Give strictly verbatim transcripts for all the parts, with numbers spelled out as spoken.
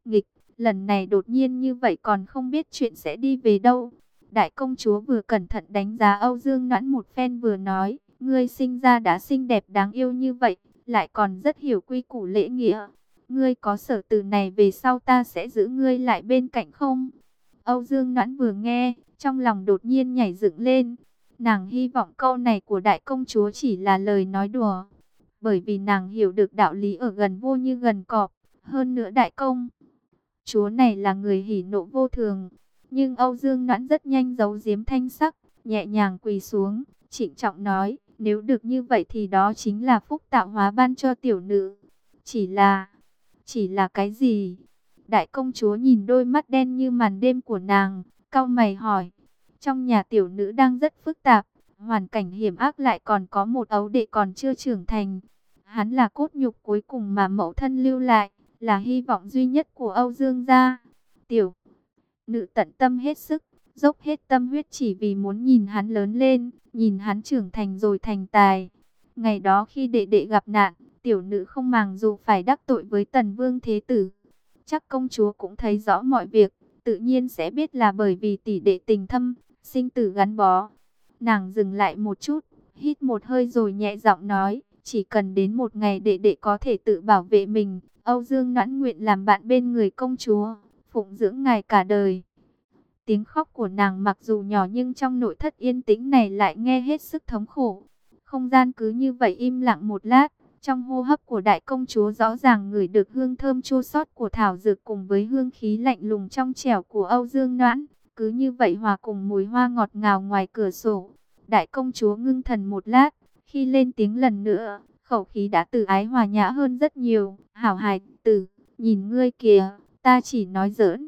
Nghịch, lần này đột nhiên như vậy còn không biết chuyện sẽ đi về đâu. Đại công chúa vừa cẩn thận đánh giá Âu Dương Noãn một phen vừa nói, ngươi sinh ra đã xinh đẹp đáng yêu như vậy, lại còn rất hiểu quy củ lễ nghĩa. Ngươi có sở từ này về sau ta sẽ giữ ngươi lại bên cạnh không? Âu Dương Noãn vừa nghe, trong lòng đột nhiên nhảy dựng lên. Nàng hy vọng câu này của đại công chúa chỉ là lời nói đùa, bởi vì nàng hiểu được đạo lý ở gần vô như gần cọp. Hơn nữa đại công chúa này là người hỉ nộ vô thường. Nhưng Âu Dương Noãn rất nhanh giấu giếm thanh sắc, nhẹ nhàng quỳ xuống, trịnh trọng nói, nếu được như vậy thì đó chính là phúc tạo hóa ban cho tiểu nữ. Chỉ là, chỉ là cái gì? Đại công chúa nhìn đôi mắt đen như màn đêm của nàng, cau mày hỏi. Trong nhà tiểu nữ đang rất phức tạp, hoàn cảnh hiểm ác, lại còn có một ấu đệ còn chưa trưởng thành. Hắn là cốt nhục cuối cùng mà mẫu thân lưu lại, là hy vọng duy nhất của Âu Dương gia. Tiểu nữ tận tâm hết sức, dốc hết tâm huyết chỉ vì muốn nhìn hắn lớn lên, nhìn hắn trưởng thành rồi thành tài. Ngày đó khi đệ đệ gặp nạn, tiểu nữ không màng dù phải đắc tội với Tần Vương Thế Tử. Chắc công chúa cũng thấy rõ mọi việc, tự nhiên sẽ biết là bởi vì tỷ đệ tình thâm, sinh tử gắn bó. Nàng dừng lại một chút, hít một hơi rồi nhẹ giọng nói, chỉ cần đến một ngày đệ đệ có thể tự bảo vệ mình, Âu Dương Noãn nguyện làm bạn bên người công chúa, phụng dưỡng ngài cả đời. Tiếng khóc của nàng mặc dù nhỏ nhưng trong nội thất yên tĩnh này lại nghe hết sức thống khổ. Không gian cứ như vậy im lặng một lát, trong hô hấp của đại công chúa rõ ràng ngửi được hương thơm chua xót của thảo dược cùng với hương khí lạnh lùng trong trẻo của Âu Dương Noãn, cứ như vậy hòa cùng mùi hoa ngọt ngào ngoài cửa sổ. Đại công chúa ngưng thần một lát, khi lên tiếng lần nữa, khẩu khí đã từ ái hòa nhã hơn rất nhiều. Hảo hài tử, nhìn ngươi kìa, ta chỉ nói giỡn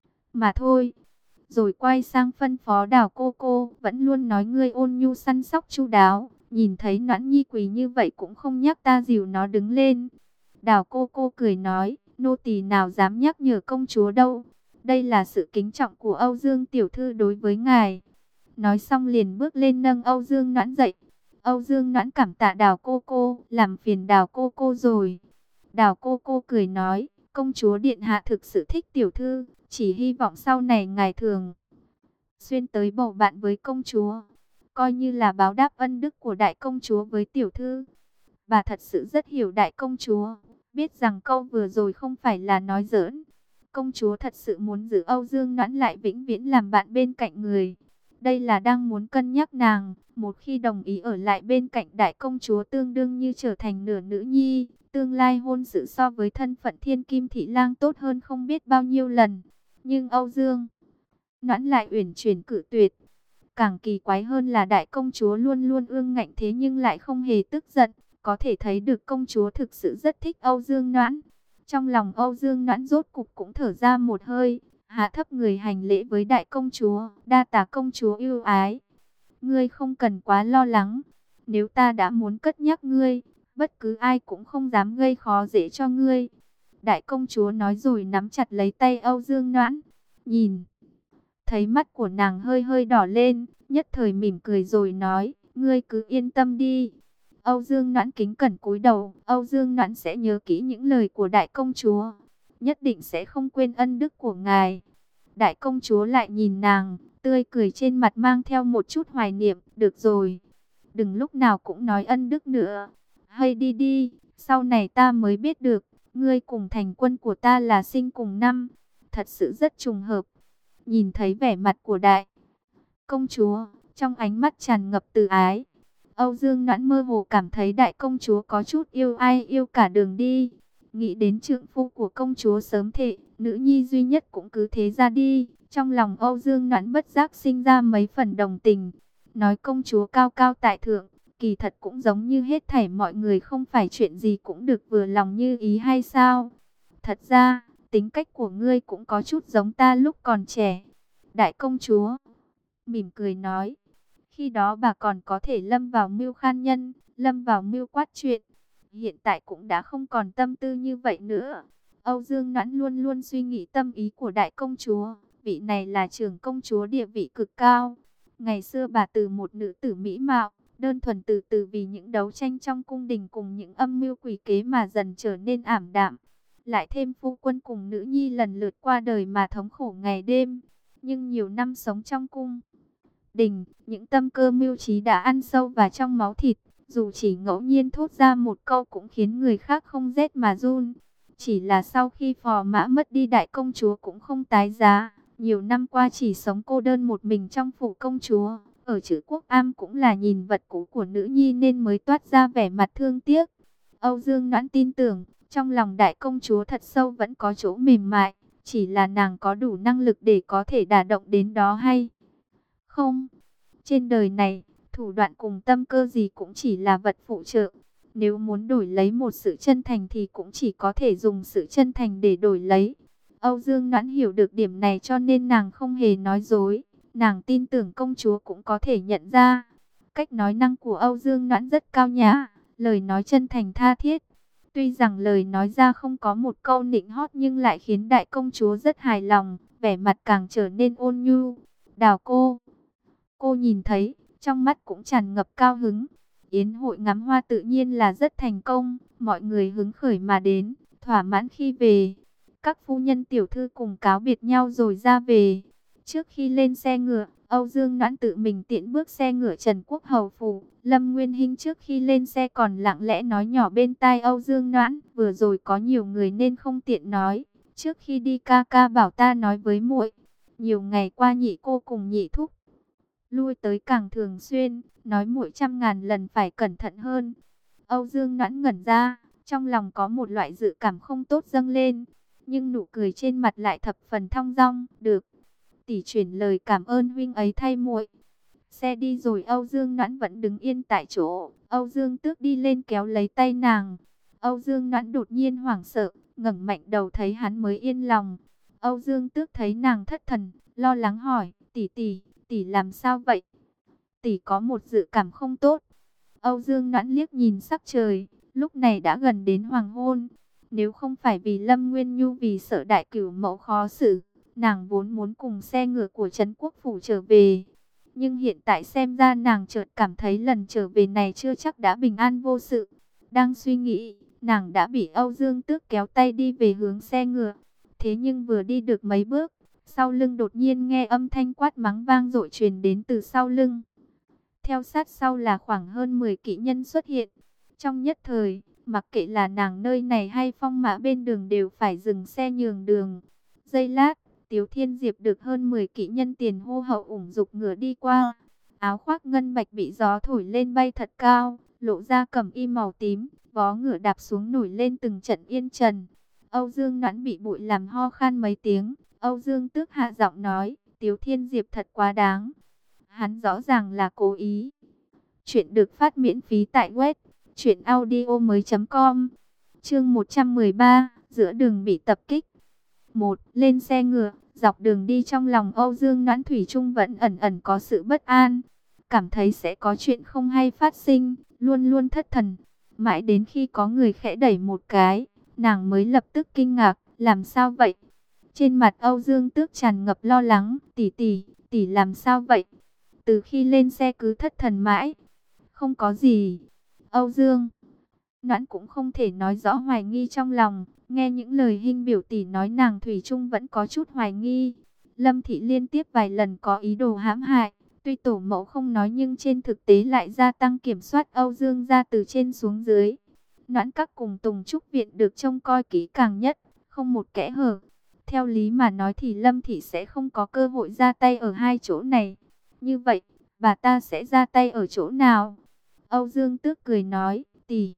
mà thôi. Rồi quay sang phân phó Đào cô cô, vẫn luôn nói ngươi ôn nhu săn sóc chu đáo, nhìn thấy Noãn Nhi quỳ như vậy cũng không nhắc ta dìu nó đứng lên. Đào cô cô cười nói, nô tỳ nào dám nhắc nhở công chúa đâu, đây là sự kính trọng của Âu Dương tiểu thư đối với ngài. Nói xong liền bước lên nâng Âu Dương Noãn dậy. Âu Dương Noãn cảm tạ Đào cô cô, làm phiền Đào cô cô rồi. Đào cô cô cười nói, công chúa điện hạ thực sự thích tiểu thư, chỉ hy vọng sau này ngài thường xuyên tới bầu bạn với công chúa, coi như là báo đáp ân đức của đại công chúa với tiểu thư. Bà thật sự rất hiểu đại công chúa, biết rằng câu vừa rồi không phải là nói giỡn. Công chúa thật sự muốn giữ Âu Dương Noãn lại vĩnh viễn làm bạn bên cạnh người. Đây là đang muốn cân nhắc nàng, một khi đồng ý ở lại bên cạnh đại công chúa tương đương như trở thành nửa nữ nhi, tương lai hôn sự so với thân phận thiên kim thị lang tốt hơn không biết bao nhiêu lần. Nhưng Âu Dương Noãn lại uyển chuyển cự tuyệt. Càng kỳ quái hơn là đại công chúa luôn luôn ương ngạnh thế nhưng lại không hề tức giận, có thể thấy được công chúa thực sự rất thích Âu Dương Noãn. Trong lòng Âu Dương Noãn rốt cục cũng thở ra một hơi, hạ thấp người hành lễ với đại công chúa, đa tạ công chúa yêu ái. Ngươi không cần quá lo lắng, nếu ta đã muốn cất nhắc ngươi, bất cứ ai cũng không dám gây khó dễ cho ngươi. Đại công chúa nói rồi nắm chặt lấy tay Âu Dương Noãn, nhìn thấy mắt của nàng hơi hơi đỏ lên, nhất thời mỉm cười rồi nói, ngươi cứ yên tâm đi. Âu Dương Noãn kính cẩn cúi đầu, Âu Dương Noãn sẽ nhớ kỹ những lời của đại công chúa, nhất định sẽ không quên ân đức của ngài. Đại công chúa lại nhìn nàng, tươi cười trên mặt mang theo một chút hoài niệm, được rồi, đừng lúc nào cũng nói ân đức nữa. Hay đi đi, sau này ta mới biết được, ngươi cùng thành quân của ta là sinh cùng năm, thật sự rất trùng hợp. Nhìn thấy vẻ mặt của đại công chúa, trong ánh mắt tràn ngập từ ái, Âu Dương Noãn mơ hồ cảm thấy đại công chúa có chút yêu ai yêu cả đường đi. Nghĩ đến trượng phu của công chúa sớm thệ, nữ nhi duy nhất cũng cứ thế ra đi, trong lòng Âu Dương Noãn bất giác sinh ra mấy phần đồng tình. Nói công chúa cao cao tại thượng, kỳ thật cũng giống như hết thảy mọi người không phải chuyện gì cũng được vừa lòng như ý hay sao? Thật ra, tính cách của ngươi cũng có chút giống ta lúc còn trẻ. Đại công chúa mỉm cười nói, khi đó bà còn có thể lâm vào mưu khan nhân, lâm vào mưu quát chuyện. Hiện tại cũng đã không còn tâm tư như vậy nữa. Âu Dương Noãn luôn luôn suy nghĩ tâm ý của đại công chúa. Vị này là trưởng công chúa địa vị cực cao. Ngày xưa bà từ một nữ tử mỹ mạo, đơn thuần từ từ vì những đấu tranh trong cung đình cùng những âm mưu quỷ kế mà dần trở nên ảm đạm. lại thêm phu quân cùng nữ nhi lần lượt qua đời mà thống khổ ngày đêm. Nhưng nhiều năm sống trong cung đình, những tâm cơ mưu trí đã ăn sâu vào trong máu thịt, dù chỉ ngẫu nhiên thốt ra một câu cũng khiến người khác không rét mà run. Chỉ là sau khi Phò Mã mất đi, đại công chúa cũng không tái giá, nhiều năm qua chỉ sống cô đơn một mình trong phủ công chúa. Ở chữ Quốc Am cũng là nhìn vật cũ của nữ nhi nên mới toát ra vẻ mặt thương tiếc. Âu Dương Noãn tin tưởng, trong lòng đại công chúa thật sâu vẫn có chỗ mềm mại, chỉ là nàng có đủ năng lực để có thể đả động đến đó hay không. Trên đời này, thủ đoạn cùng tâm cơ gì cũng chỉ là vật phụ trợ. Nếu muốn đổi lấy một sự chân thành thì cũng chỉ có thể dùng sự chân thành để đổi lấy. Âu Dương Noãn hiểu được điểm này cho nên nàng không hề nói dối. Nàng tin tưởng công chúa cũng có thể nhận ra. Cách nói năng của Âu Dương Noãn rất cao nhã, lời nói chân thành tha thiết. Tuy rằng lời nói ra không có một câu nịnh hót nhưng lại khiến đại công chúa rất hài lòng, vẻ mặt càng trở nên ôn nhu. Đào cô, cô nhìn thấy, trong mắt cũng tràn ngập cao hứng. Yến hội ngắm hoa tự nhiên là rất thành công, mọi người hứng khởi mà đến, thỏa mãn khi về. Các phu nhân tiểu thư cùng cáo biệt nhau rồi ra về. Trước khi lên xe ngựa, Âu Dương Noãn tự mình tiễn bước xe ngựa Trần Quốc Hầu phủ. Lâm Nguyên Hinh trước khi lên xe còn lặng lẽ nói nhỏ bên tai Âu Dương Noãn, vừa rồi có nhiều người nên không tiện nói. Trước khi đi ca ca bảo ta nói với muội, nhiều ngày qua nhị cô cùng nhị thúc lui tới càng thường xuyên, nói muội trăm ngàn lần phải cẩn thận hơn. Âu Dương Noãn ngẩn ra, trong lòng có một loại dự cảm không tốt dâng lên, nhưng nụ cười trên mặt lại thập phần thong dong. Được, tỷ chuyển lời cảm ơn huynh ấy thay muội. Xe đi rồi Âu Dương Noãn vẫn đứng yên tại chỗ. Âu Dương Tước đi lên kéo lấy tay nàng. Âu Dương Noãn đột nhiên hoảng sợ, ngẩng mạnh đầu thấy hắn mới yên lòng. Âu Dương Tước thấy nàng thất thần, lo lắng hỏi, tỷ tỷ, tỷ làm sao vậy? Tỷ có một dự cảm không tốt. Âu Dương Noãn liếc nhìn sắc trời, lúc này đã gần đến hoàng hôn. Nếu không phải vì Lâm Nguyên Nhu vì sợ đại cửu mẫu khó xử, nàng vốn muốn cùng xe ngựa của Trấn Quốc phủ trở về. Nhưng hiện tại xem ra nàng chợt cảm thấy lần trở về này chưa chắc đã bình an vô sự. Đang suy nghĩ, nàng đã bị Âu Dương Tước kéo tay đi về hướng xe ngựa. Thế nhưng vừa đi được mấy bước, sau lưng đột nhiên nghe âm thanh quát mắng vang dội truyền đến từ sau lưng. Theo sát sau là khoảng hơn mười kỵ nhân xuất hiện. Trong nhất thời, mặc kệ là nàng nơi này hay phong mã bên đường đều phải dừng xe nhường đường. Giây lát, Tiếu Thiên Diệp được hơn mười kỵ nhân tiền hô hậu ủng dục ngựa đi qua. Áo khoác ngân bạch bị gió thổi lên bay thật cao, lộ ra cẩm y màu tím, vó ngựa đạp xuống nổi lên từng trận yên trần. Âu Dương Noãn bị bụi làm ho khan mấy tiếng. Âu Dương Tước hạ giọng nói, Tiếu Thiên Diệp thật quá đáng. Hắn rõ ràng là cố ý. Chuyện được phát miễn phí tại web truyện audio mới chấm com. Chương một trăm mười ba, giữa đường bị tập kích. Một, lên xe ngựa, dọc đường đi trong lòng Âu Dương Noãn thủy chung vẫn ẩn ẩn có sự bất an, cảm thấy sẽ có chuyện không hay phát sinh, luôn luôn thất thần. Mãi đến khi có người khẽ đẩy một cái, nàng mới lập tức kinh ngạc, làm sao vậy? Trên mặt Âu Dương Tước tràn ngập lo lắng, tỷ tỷ, tỷ làm sao vậy? Từ khi lên xe cứ thất thần mãi. Không có gì. Âu Dương Noãn cũng không thể nói rõ hoài nghi trong lòng, nghe những lời Hinh biểu tỷ nói nàng thủy chung vẫn có chút hoài nghi. Lâm Thị liên tiếp vài lần có ý đồ hãm hại, tuy tổ mẫu không nói nhưng trên thực tế lại gia tăng kiểm soát Âu Dương ra từ trên xuống dưới. Noãn các cùng Tùng Trúc viện được trông coi kỹ càng nhất, không một kẽ hở. Theo lý mà nói thì Lâm Thị sẽ không có cơ hội ra tay ở hai chỗ này. Như vậy, bà ta sẽ ra tay ở chỗ nào? Âu Dương Tước cười nói, tỷ,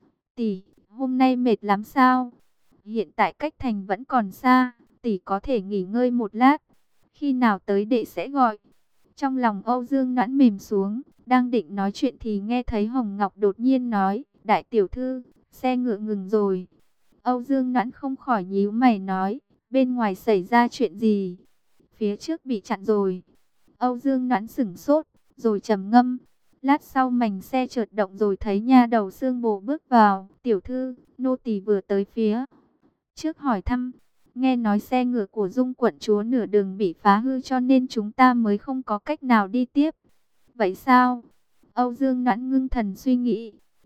tỷ, hôm nay mệt lắm sao? Hiện tại cách thành vẫn còn xa, tỷ có thể nghỉ ngơi một lát. Khi nào tới đệ sẽ gọi. Trong lòng Âu Dương Noãn mềm xuống, đang định nói chuyện thì nghe thấy Hồng Ngọc đột nhiên nói, đại tiểu thư, xe ngựa ngừng rồi. Âu Dương Noãn không khỏi nhíu mày nói, bên ngoài xảy ra chuyện gì? Phía trước bị chặn rồi. Âu Dương Noãn sửng sốt, rồi trầm ngâm. Lát sau mảnh xe chợt động rồi thấy nha đầu Sương Bồ bước vào. Tiểu thư, nô tỳ vừa tới phía trước hỏi thăm. Nghe nói xe ngựa của Dung quận chúa nửa đường bị phá hư cho nên chúng ta mới không có cách nào đi tiếp. Vậy sao? Âu Dương Noãn ngưng thần suy nghĩ.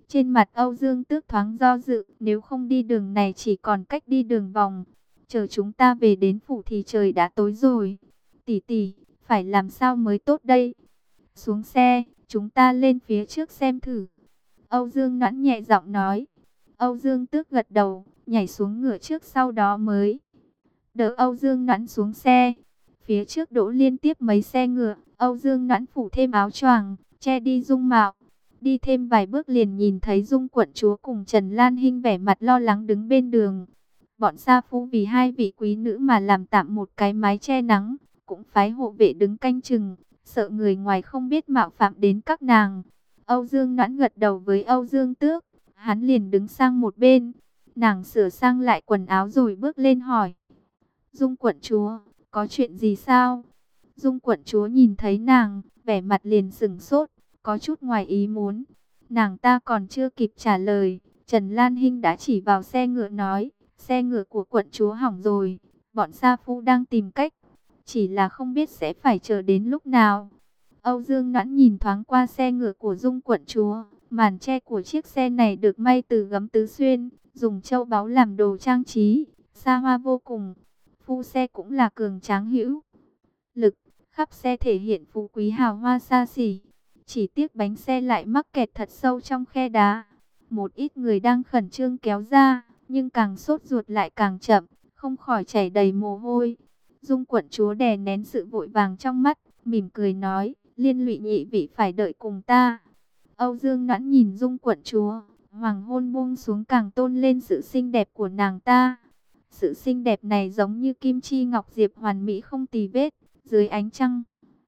Trên mặt Âu Dương Tước thoáng do dự, nếu không đi đường này chỉ còn cách đi đường vòng. Chờ chúng ta về đến phủ thì trời đã tối rồi. Tỷ tỷ, phải làm sao mới tốt đây? Xuống xe, chúng ta lên phía trước xem thử. Âu Dương Noãn nhẹ giọng nói. Âu Dương Tước gật đầu, nhảy xuống ngựa trước, sau đó mới đỡ Âu Dương Noãn xuống xe. Phía trước đỗ liên tiếp mấy xe ngựa, Âu Dương Noãn phủ thêm áo choàng, che đi dung mạo. Đi thêm vài bước liền nhìn thấy Dung quận chúa cùng Trần Lan Hinh vẻ mặt lo lắng đứng bên đường. Bọn sa phu vì hai vị quý nữ mà làm tạm một cái mái che nắng, cũng phái hộ vệ đứng canh chừng, sợ người ngoài không biết mạo phạm đến các nàng. Âu Dương Noãn gật đầu với Âu Dương Tước, hắn liền đứng sang một bên. Nàng sửa sang lại quần áo rồi bước lên hỏi. Dung quận chúa, có chuyện gì sao? Dung quận chúa nhìn thấy nàng, vẻ mặt liền sửng sốt, có chút ngoài ý muốn. Nàng ta còn chưa kịp trả lời, Trần Lan Hinh đã chỉ vào xe ngựa nói, xe ngựa của quận chúa hỏng rồi, bọn sa phu đang tìm cách, chỉ là không biết sẽ phải chờ đến lúc nào. Âu Dương Noãn nhìn thoáng qua xe ngựa của Dung quận chúa, màn che của chiếc xe này được may từ gấm tứ xuyên, dùng châu báu làm đồ trang trí, xa hoa vô cùng. Phu xe cũng là cường tráng hữu lực, khắp xe thể hiện phú quý hào hoa xa xỉ. Chỉ tiếc bánh xe lại mắc kẹt thật sâu trong khe đá. Một ít người đang khẩn trương kéo ra, nhưng càng sốt ruột lại càng chậm, không khỏi chảy đầy mồ hôi. Dung quận chúa đè nén sự vội vàng trong mắt, mỉm cười nói, liên lụy nhị vị phải đợi cùng ta. Âu Dương Noãn nhìn Dung quận chúa, hoàng hôn buông xuống càng tôn lên sự xinh đẹp của nàng ta. Sự xinh đẹp này giống như kim chi ngọc diệp hoàn mỹ không tì vết, dưới ánh trăng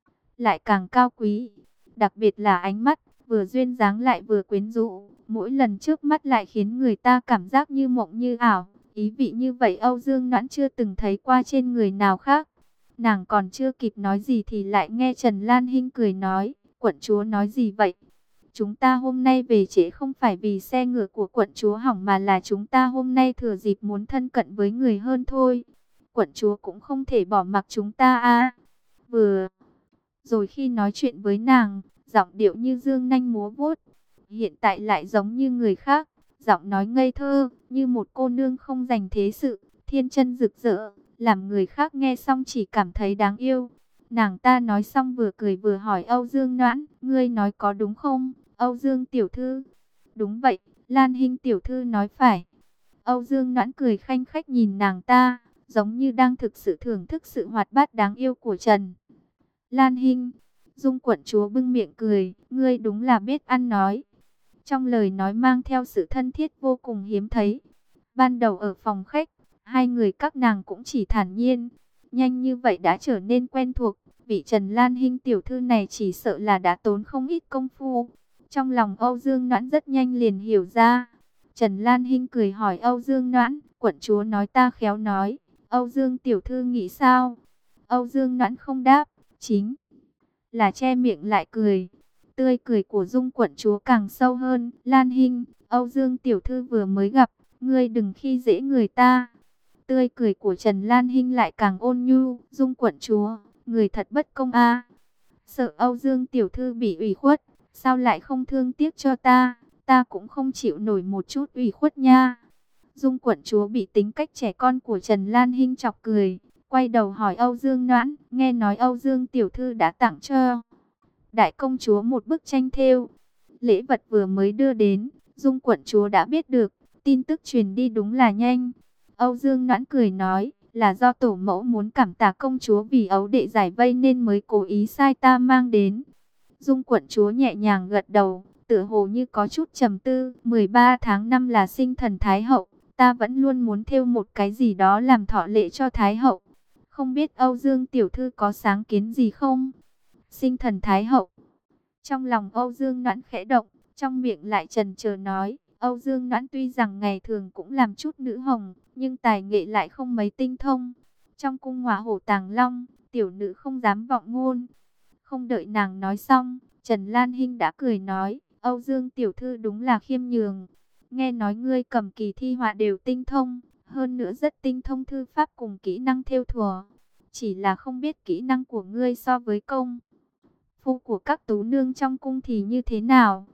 lại càng cao quý. Đặc biệt là ánh mắt, vừa duyên dáng lại vừa quyến rũ, mỗi lần trước mắt lại khiến người ta cảm giác như mộng như ảo. Ý vị như vậy Âu Dương Noãn chưa từng thấy qua trên người nào khác. Nàng còn chưa kịp nói gì thì lại nghe Trần Lan Hinh cười nói, quận chúa nói gì vậy? Chúng ta hôm nay về trễ không phải vì xe ngựa của quận chúa hỏng, mà là chúng ta hôm nay thừa dịp muốn thân cận với người hơn thôi. Quận chúa cũng không thể bỏ mặc chúng ta à. Vừa rồi khi nói chuyện với nàng, giọng điệu như dương nanh múa vuốt, hiện tại lại giống như người khác, giọng nói ngây thơ, như một cô nương không dành thế sự, thiên chân rực rỡ, làm người khác nghe xong chỉ cảm thấy đáng yêu. Nàng ta nói xong vừa cười vừa hỏi Âu Dương Noãn, ngươi nói có đúng không, Âu Dương tiểu thư? Đúng vậy, Lan Hinh tiểu thư nói phải. Âu Dương Noãn cười khanh khách nhìn nàng ta, giống như đang thực sự thưởng thức sự hoạt bát đáng yêu của Trần Lan Hinh. Dung quận chúa bưng miệng cười, ngươi đúng là biết ăn nói. Trong lời nói mang theo sự thân thiết vô cùng hiếm thấy. Ban đầu ở phòng khách, hai người các nàng cũng chỉ thản nhiên, nhanh như vậy đã trở nên quen thuộc. Vị Trần Lan Hinh tiểu thư này chỉ sợ là đã tốn không ít công phu. Trong lòng Âu Dương Noãn rất nhanh liền hiểu ra. Trần Lan Hinh cười hỏi Âu Dương Noãn, quận chúa nói ta khéo nói, Âu Dương tiểu thư nghĩ sao? Âu Dương Noãn không đáp, chính là che miệng lại cười. Tươi cười của Dung quận chúa càng sâu hơn. Lan Hinh, Âu Dương tiểu thư vừa mới gặp, ngươi đừng khi dễ người ta. Tươi cười của Trần Lan Hinh lại càng ôn nhu. Dung quận chúa, người thật bất công a. Sợ Âu Dương tiểu thư bị ủy khuất, sao lại không thương tiếc cho ta? Ta cũng không chịu nổi một chút ủy khuất nha. Dung quận chúa bị tính cách trẻ con của Trần Lan Hinh chọc cười, quay đầu hỏi Âu Dương Noãn, nghe nói Âu Dương tiểu thư đã tặng cho đại công chúa một bức tranh thêu. Lễ vật vừa mới đưa đến, Dung quận chúa đã biết được, tin tức truyền đi đúng là nhanh. Âu Dương Noãn cười nói, là do tổ mẫu muốn cảm tạ công chúa vì ấu đệ giải vây nên mới cố ý sai ta mang đến. Dung quận chúa nhẹ nhàng gật đầu, tựa hồ như có chút trầm tư. mười ba tháng năm là sinh thần Thái hậu, ta vẫn luôn muốn thêu một cái gì đó làm thọ lễ cho Thái hậu. Không biết Âu Dương tiểu thư có sáng kiến gì không? Sinh thần Thái hậu. Trong lòng Âu Dương Noãn khẽ động, trong miệng lại chần chờ nói, Âu Dương Noãn tuy rằng ngày thường cũng làm chút nữ hồng, nhưng tài nghệ lại không mấy tinh thông. Trong cung Ngọa Hổ Tàng Long, tiểu nữ không dám vọng ngôn. Không đợi nàng nói xong, Trần Lan Hinh đã cười nói, Âu Dương tiểu thư đúng là khiêm nhường. Nghe nói ngươi cầm kỳ thi họa đều tinh thông, hơn nữa rất tinh thông thư pháp cùng kỹ năng thêu thùa. Chỉ là không biết kỹ năng của ngươi so với công phu của các tú nương trong cung thì như thế nào.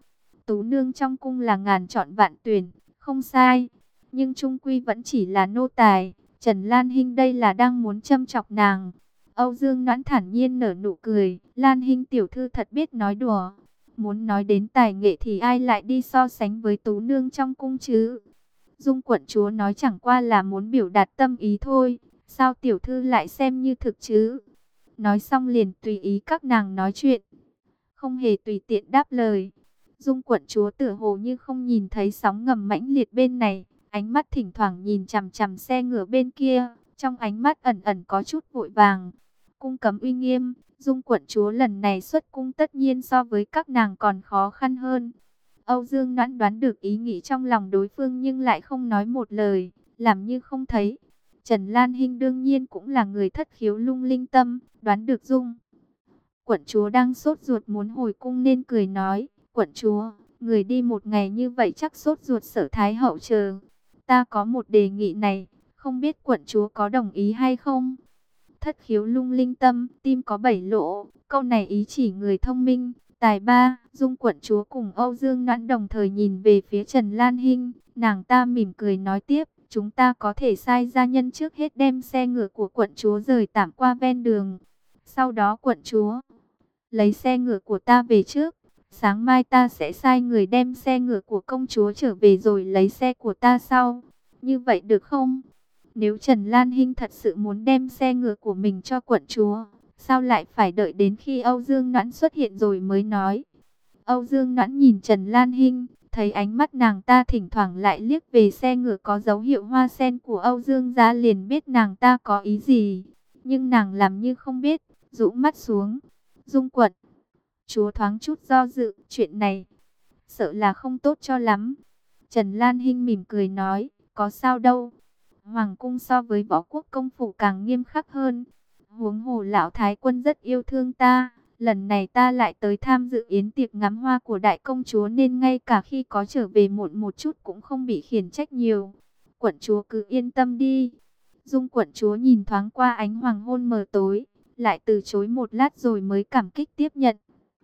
tú nương trong cung là ngàn chọn vạn tuyển, không sai. Nhưng trung quy vẫn chỉ là nô tài. Trần Lan Hinh đây là đang muốn châm chọc nàng. Âu Dương Noãn thản nhiên nở nụ cười. Lan Hinh tiểu thư thật biết nói đùa. Muốn nói đến tài nghệ thì ai lại đi so sánh với tú nương trong cung chứ? Dung quận chúa nói chẳng qua là muốn biểu đạt tâm ý thôi. Sao tiểu thư lại xem như thực chứ? Nói xong liền tùy ý các nàng nói chuyện, không hề tùy tiện đáp lời. Dung quận chúa tựa hồ như không nhìn thấy sóng ngầm mãnh liệt bên này, ánh mắt thỉnh thoảng nhìn chằm chằm xe ngựa bên kia, trong ánh mắt ẩn ẩn có chút vội vàng. Cung cấm uy nghiêm, Dung quận chúa lần này xuất cung tất nhiên so với các nàng còn khó khăn hơn. Âu Dương Noãn đoán được ý nghĩ trong lòng đối phương nhưng lại không nói một lời, làm như không thấy. Trần Lan Hinh đương nhiên cũng là người thất khiếu lung linh tâm, đoán được Dung quận chúa đang sốt ruột muốn hồi cung nên cười nói, quận chúa, người đi một ngày như vậy chắc sốt ruột Sở Thái hậu chờ. Ta có một đề nghị này, không biết quận chúa có đồng ý hay không? Thất khiếu lung linh tâm, tim có bảy lỗ, câu này ý chỉ người thông minh, tài ba. Dung quận chúa cùng Âu Dương Noãn đồng thời nhìn về phía Trần Lan Hinh, nàng ta mỉm cười nói tiếp, chúng ta có thể sai gia nhân trước hết đem xe ngựa của quận chúa rời tạm qua ven đường. Sau đó quận chúa lấy xe ngựa của ta về trước. Sáng mai ta sẽ sai người đem xe ngựa của công chúa trở về rồi lấy xe của ta sau. Như vậy được không? Nếu Trần Lan Hinh thật sự muốn đem xe ngựa của mình cho quận chúa, sao lại phải đợi đến khi Âu Dương Noãn xuất hiện rồi mới nói? Âu Dương Noãn nhìn Trần Lan Hinh, thấy ánh mắt nàng ta thỉnh thoảng lại liếc về xe ngựa có dấu hiệu hoa sen của Âu Dương gia liền biết nàng ta có ý gì. Nhưng nàng làm như không biết, rũ mắt xuống. Dung quận chúa thoáng chút do dự, chuyện này sợ là không tốt cho lắm. Trần Lan Hinh mỉm cười nói, có sao đâu. Hoàng cung so với võ quốc công phủ càng nghiêm khắc hơn. Huống hồ lão thái quân rất yêu thương ta. Lần này ta lại tới tham dự yến tiệc ngắm hoa của đại công chúa nên ngay cả khi có trở về muộn một chút cũng không bị khiển trách nhiều. Quận chúa cứ yên tâm đi. Dung quận chúa nhìn thoáng qua ánh hoàng hôn mờ tối, lại từ chối một lát rồi mới cảm kích tiếp nhận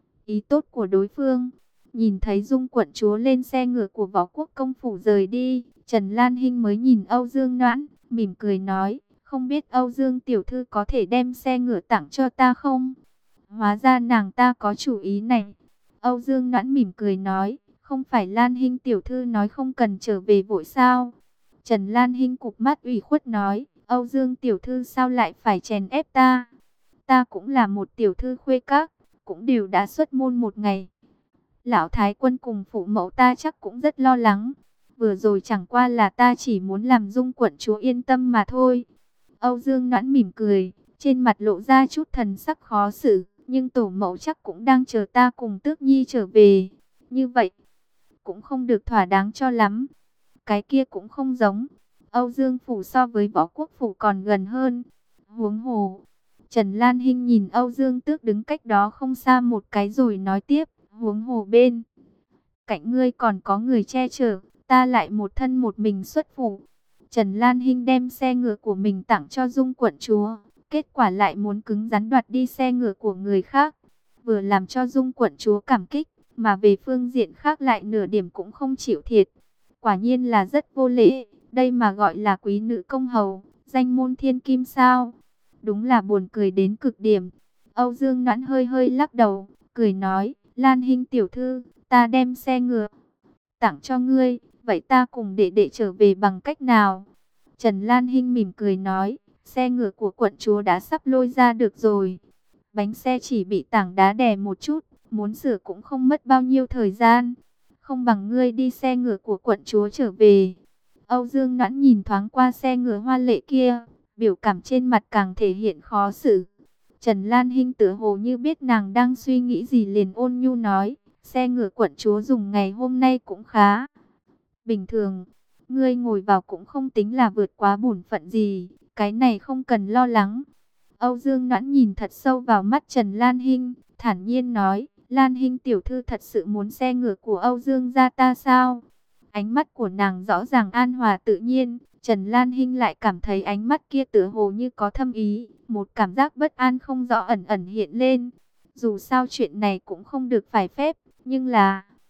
ý tốt của đối phương. Nhìn thấy Dung quận chúa lên xe ngựa của võ quốc công phủ rời đi, Trần Lan Hinh mới nhìn Âu Dương Noãn, mỉm cười nói, không biết Âu Dương tiểu thư có thể đem xe ngựa tặng cho ta không? Hóa ra nàng ta có chủ ý này. Âu Dương Noãn mỉm cười nói, không phải Lan Hinh tiểu thư nói không cần trở về vội sao? Trần Lan Hinh cụp mắt ủy khuất nói, Âu Dương tiểu thư sao lại phải chèn ép ta? Ta cũng là một tiểu thư khuê các, cũng đều đã xuất môn một ngày. Lão thái quân cùng phụ mẫu ta chắc cũng rất lo lắng. Vừa rồi chẳng qua là ta chỉ muốn làm Dung quận chúa yên tâm mà thôi. Âu Dương Noãn mỉm cười, trên mặt lộ ra chút thần sắc khó xử, nhưng tổ mẫu chắc cũng đang chờ ta cùng Tước Nhi trở về. Như vậy, cũng không được thỏa đáng cho lắm. Cái kia cũng không giống. Âu Dương phủ so với võ quốc phủ còn gần hơn. Huống hồ, Trần Lan Hinh nhìn Âu Dương Tước đứng cách đó không xa một cái rồi nói tiếp, huống hồ bên cạnh ngươi còn có người che chở, ta lại một thân một mình xuất phủ. Trần Lan Hinh đem xe ngựa của mình tặng cho Dung quận chúa, kết quả lại muốn cứng rắn đoạt đi xe ngựa của người khác, vừa làm cho Dung quận chúa cảm kích, mà về phương diện khác lại nửa điểm cũng không chịu thiệt. Quả nhiên là rất vô lễ, đây mà gọi là quý nữ công hầu, danh môn thiên kim sao? Đúng là buồn cười đến cực điểm. Âu Dương Noãn hơi hơi lắc đầu, cười nói, Lan Hinh tiểu thư, ta đem xe ngựa tặng cho ngươi, vậy ta cùng đệ đệ trở về bằng cách nào? Trần Lan Hinh mỉm cười nói, xe ngựa của quận chúa đã sắp lôi ra được rồi. Bánh xe chỉ bị tảng đá đè một chút, muốn sửa cũng không mất bao nhiêu thời gian. Không bằng ngươi đi xe ngựa của quận chúa trở về. Âu Dương Noãn nhìn thoáng qua xe ngựa hoa lệ kia, biểu cảm trên mặt càng thể hiện khó xử. Trần Lan Hinh tựa hồ như biết nàng đang suy nghĩ gì liền ôn nhu nói, xe ngựa quận chúa dùng ngày hôm nay cũng khá bình thường, ngươi ngồi vào cũng không tính là vượt quá bổn phận gì, cái này không cần lo lắng. Âu Dương Noãn nhìn thật sâu vào mắt Trần Lan Hinh, thản nhiên nói, Lan Hinh tiểu thư thật sự muốn xe ngựa của Âu Dương gia ta sao? Ánh mắt của nàng rõ ràng an hòa tự nhiên, Trần Lan Hinh lại cảm thấy ánh mắt kia tựa hồ như có thâm ý, một cảm giác bất an không rõ ẩn ẩn hiện lên. Dù sao chuyện này cũng không được phải phép, nhưng là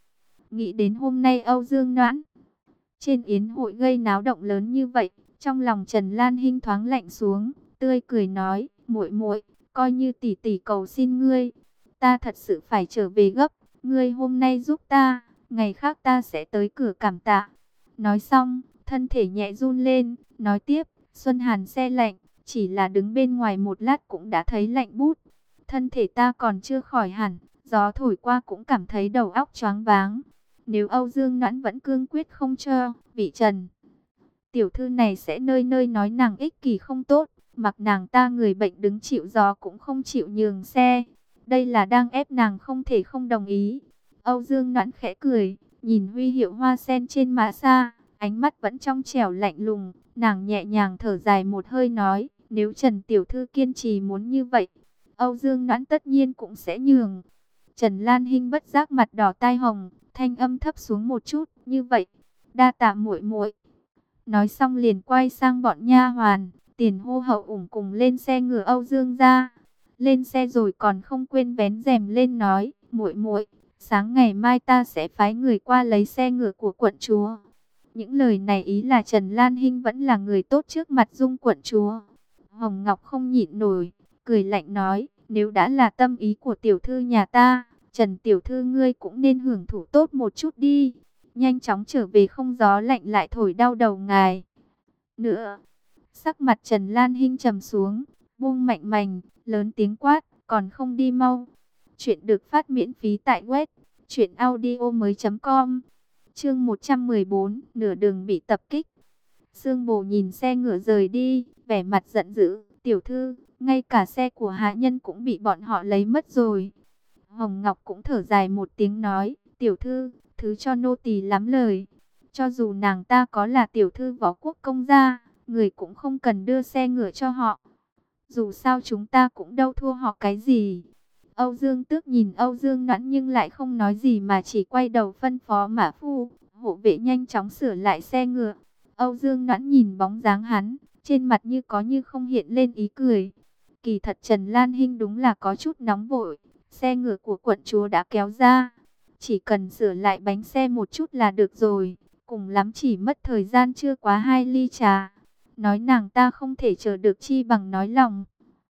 Nghĩ đến hôm nay Âu Dương Noãn trên yến hội gây náo động lớn như vậy, trong lòng Trần Lan Hinh thoáng lạnh xuống, tươi cười nói, muội muội, coi như tỷ tỷ cầu xin ngươi, ta thật sự phải trở về gấp, ngươi hôm nay giúp ta, ngày khác ta sẽ tới cửa cảm tạ. Nói xong, thân thể nhẹ run lên, nói tiếp, Xuân Hàn se lạnh, chỉ là đứng bên ngoài một lát cũng đã thấy lạnh bút. Thân thể ta còn chưa khỏi hẳn, gió thổi qua cũng cảm thấy đầu óc choáng váng. Nếu Âu Dương Noãn vẫn cương quyết không cho, vị Trần tiểu thư này sẽ nơi nơi nói nàng ích kỷ không tốt, mặc nàng ta người bệnh đứng chịu gió cũng không chịu nhường xe. Đây là đang ép nàng không thể không đồng ý. Âu Dương Noãn khẽ cười, nhìn huy hiệu hoa sen trên mã xa, ánh mắt vẫn trong trẻo lạnh lùng, nàng nhẹ nhàng thở dài một hơi nói, nếu Trần tiểu thư kiên trì muốn như vậy, Âu Dương Noãn tất nhiên cũng sẽ nhường. Trần Lan Hinh bất giác mặt đỏ tai hồng, thanh âm thấp xuống một chút, như vậy, đa tạ muội muội. Nói xong liền quay sang bọn nha hoàn, Tiền hô hậu ủng cùng lên xe ngựa Âu Dương ra. Lên xe rồi còn không quên vén rèm lên nói, muội muội, sáng ngày mai ta sẽ phái người qua lấy xe ngựa của quận chúa. Những lời này ý là Trần Lan Hinh vẫn là người tốt trước mặt Dung quận chúa. Hồng Ngọc không nhịn nổi, cười lạnh nói, nếu đã là tâm ý của tiểu thư nhà ta, Trần tiểu thư ngươi cũng nên hưởng thụ tốt một chút đi. Nhanh chóng trở về không gió lạnh lại thổi đau đầu ngài. Nữa, sắc mặt Trần Lan Hinh trầm xuống, buông mạnh mành, lớn tiếng quát, còn không đi mau. Chuyện được phát miễn phí tại web truyện audio mới chấm com. Chương một trăm mười bốn, nửa đường bị tập kích. Sương Bồ nhìn xe ngựa rời đi, vẻ mặt giận dữ, tiểu thư, ngay cả xe của hạ nhân cũng bị bọn họ lấy mất rồi. Hồng Ngọc cũng thở dài một tiếng nói, tiểu thư, thứ cho nô tỳ lắm lời. Cho dù nàng ta có là tiểu thư võ quốc công gia, người cũng không cần đưa xe ngựa cho họ. Dù sao chúng ta cũng đâu thua họ cái gì. Âu Dương Tước nhìn Âu Dương Noãn nhưng lại không nói gì mà chỉ quay đầu phân phó mã phu, hộ vệ nhanh chóng sửa lại xe ngựa. Âu Dương Noãn nhìn bóng dáng hắn, trên mặt như có như không hiện lên ý cười. Kỳ thật Trần Lan Hinh đúng là có chút nóng vội, xe ngựa của quận chúa đã kéo ra. Chỉ cần sửa lại bánh xe một chút là được rồi, cùng lắm chỉ mất thời gian chưa quá hai ly trà. Nói nàng ta không thể chờ được chi bằng nói lòng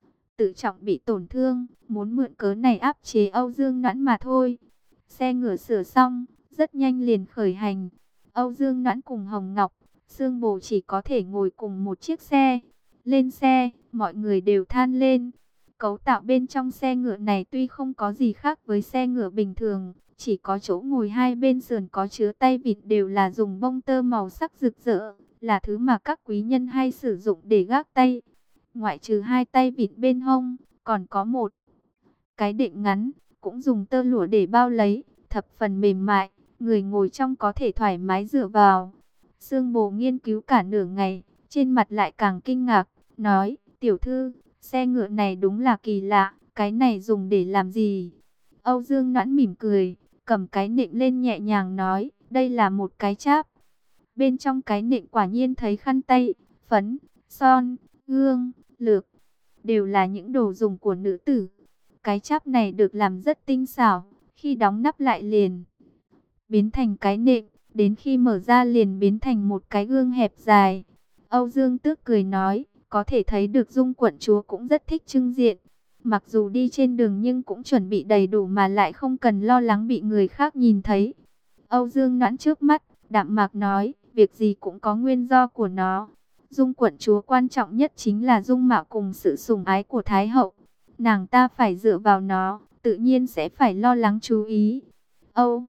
tự trọng bị tổn thương, muốn mượn cớ này áp chế Âu Dương Noãn mà thôi. Xe ngựa sửa xong, rất nhanh liền khởi hành. Âu Dương Noãn cùng Hồng Ngọc, Sương Bồ chỉ có thể ngồi cùng một chiếc xe. Lên xe, mọi người đều than lên. Cấu tạo bên trong xe ngựa này tuy không có gì khác với xe ngựa bình thường, chỉ có chỗ ngồi hai bên sườn có chứa tay vịt đều là dùng bông tơ màu sắc rực rỡ, là thứ mà các quý nhân hay sử dụng để gác tay. Ngoại trừ hai tay vịt bên hông, còn có một cái đệm ngắn, cũng dùng tơ lụa để bao lấy, thập phần mềm mại, người ngồi trong có thể thoải mái dựa vào. Sương Bồ nghiên cứu cả nửa ngày, trên mặt lại càng kinh ngạc, nói, tiểu thư, xe ngựa này đúng là kỳ lạ, cái này dùng để làm gì? Âu Dương Noãn mỉm cười, cầm cái nệm lên nhẹ nhàng nói, đây là một cái cháp. Bên trong cái nệm quả nhiên thấy khăn tay, phấn, son, gương, lược, đều là những đồ dùng của nữ tử. Cái cháp này được làm rất tinh xảo, khi đóng nắp lại liền biến thành cái nệm, đến khi mở ra liền biến thành một cái gương hẹp dài. Âu Dương Tước cười nói, có thể thấy được Dung quận chúa cũng rất thích trưng diện. Mặc dù đi trên đường nhưng cũng chuẩn bị đầy đủ mà lại không cần lo lắng bị người khác nhìn thấy. Âu Dương Noãn trước mắt, đạm mạc nói, việc gì cũng có nguyên do của nó. Dung quận chúa quan trọng nhất chính là dung mạo cùng sự sủng ái của Thái hậu. Nàng ta phải dựa vào nó, tự nhiên sẽ phải lo lắng chú ý. Âu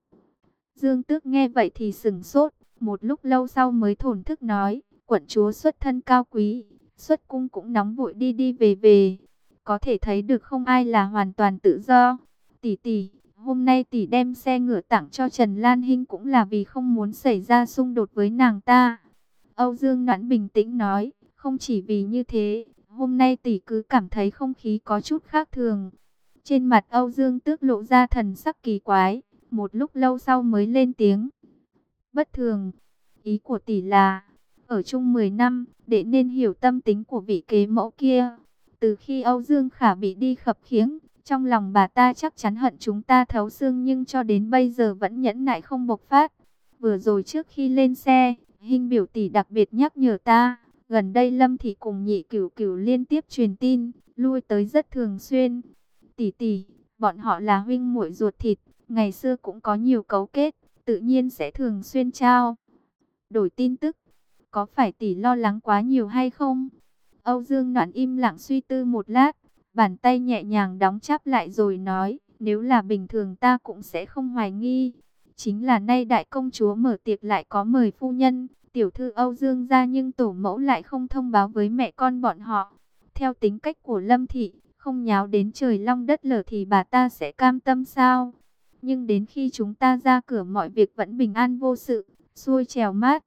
Dương Tước nghe vậy thì sửng sốt, một lúc lâu sau mới thổn thức nói, quận chúa xuất thân cao quý, xuất cung cũng nóng vội đi đi về về. Có thể thấy được không ai là hoàn toàn tự do. Tỷ tỷ, hôm nay tỷ đem xe ngựa tặng cho Trần Lan Hinh cũng là vì không muốn xảy ra xung đột với nàng ta. Âu Dương Noãn bình tĩnh nói, không chỉ vì như thế, hôm nay tỷ cứ cảm thấy không khí có chút khác thường. Trên mặt Âu Dương Tước lộ ra thần sắc kỳ quái, một lúc lâu sau mới lên tiếng. Bất thường, ý của tỷ là, ở chung mười năm, để nên hiểu tâm tính của vị kế mẫu kia. Từ khi Âu Dương Khả bị đi khập khiễng, Trong lòng bà ta chắc chắn hận chúng ta thấu xương nhưng cho đến bây giờ vẫn nhẫn nại không bộc phát. Vừa rồi trước khi lên xe, Hinh biểu tỷ đặc biệt nhắc nhở ta, gần đây Lâm Thị cùng Nhị Cửu Cửu liên tiếp truyền tin, lui tới rất thường xuyên. Tỷ tỷ, bọn họ là huynh muội ruột thịt, ngày xưa cũng có nhiều cấu kết, tự nhiên sẽ thường xuyên trao đổi tin tức. Có phải tỷ lo lắng quá nhiều hay không? Âu Dương Noãn im lặng suy tư một lát, bàn tay nhẹ nhàng đóng chắp lại rồi nói, nếu là bình thường ta cũng sẽ không hoài nghi. Chính là nay đại công chúa mở tiệc lại có mời phu nhân, tiểu thư Âu Dương gia nhưng tổ mẫu lại không thông báo với mẹ con bọn họ. Theo tính cách của Lâm Thị, không nháo đến trời long đất lở thì bà ta sẽ cam tâm sao? Nhưng đến khi chúng ta ra cửa mọi việc vẫn bình an vô sự, xuôi trèo mát